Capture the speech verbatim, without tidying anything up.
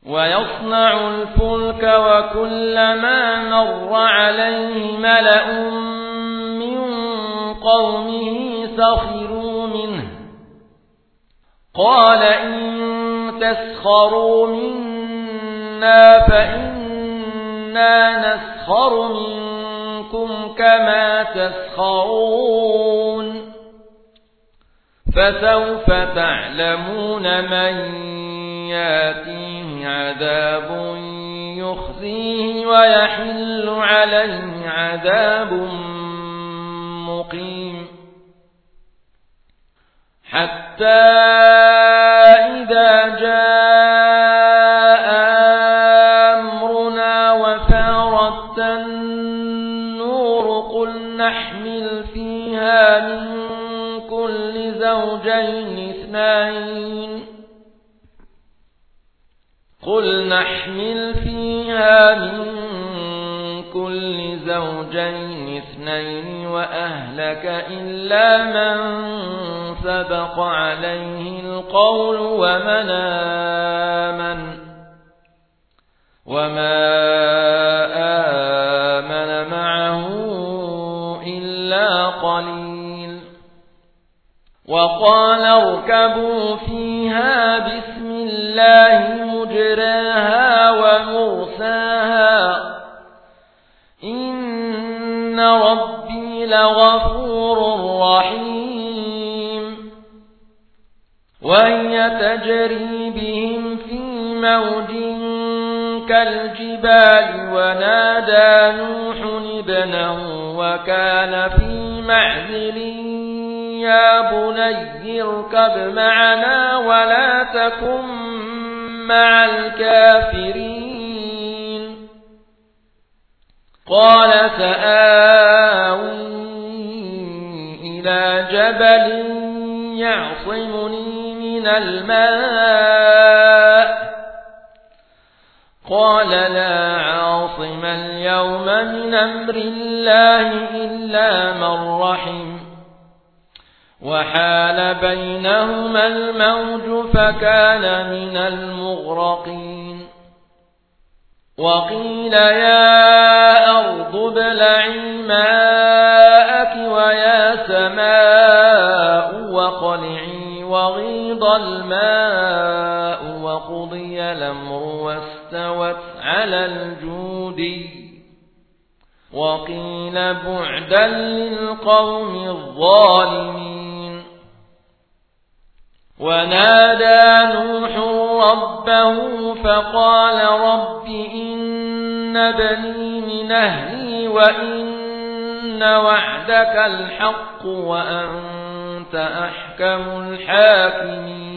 ويصنع الفلك وكلما مر عليه ملأ من قومه سخروا منه قال إن تسخروا منا فإنا نسخر منكم كما تسخرون فسوف تعلمون من ياتيه عذاب يخزيه ويحل عليه عذاب مقيم حتى إذا جاء أمرنا وفارت النور قل نحمل فيها من كل زوجين اثنين قل نحمل فيها من كل زوجين اثنين وأهلك إلا من سبق عليه القول ومن آمن وما آمن معه إلا قليل وقال اركبوا فيها بسم الله مجراها ومرساها إن ربي لغفور رحيم وهي تجري بهم في موج كالجبال ونادى نوح ابنه وكان في معزل يا بني اركب معنا ولا تكن مع الكافرين قال سآوي إلى جبل يعصمني من الماء قال لا عاصم اليوم من أمر الله إلا من رحم وحال بينهما الموج فكان من المغرقين وقيل يا أرض ابلعي ماءك ويا سماء وقلعي وغيض الماء وقضي الأمر واستوت على الجودي وقيل بعدا للقوم الظالمين ونادى نوح ربه فقال رب إن ابني من أهلي وإن وعدك الحق وأنت أحكم الحاكمين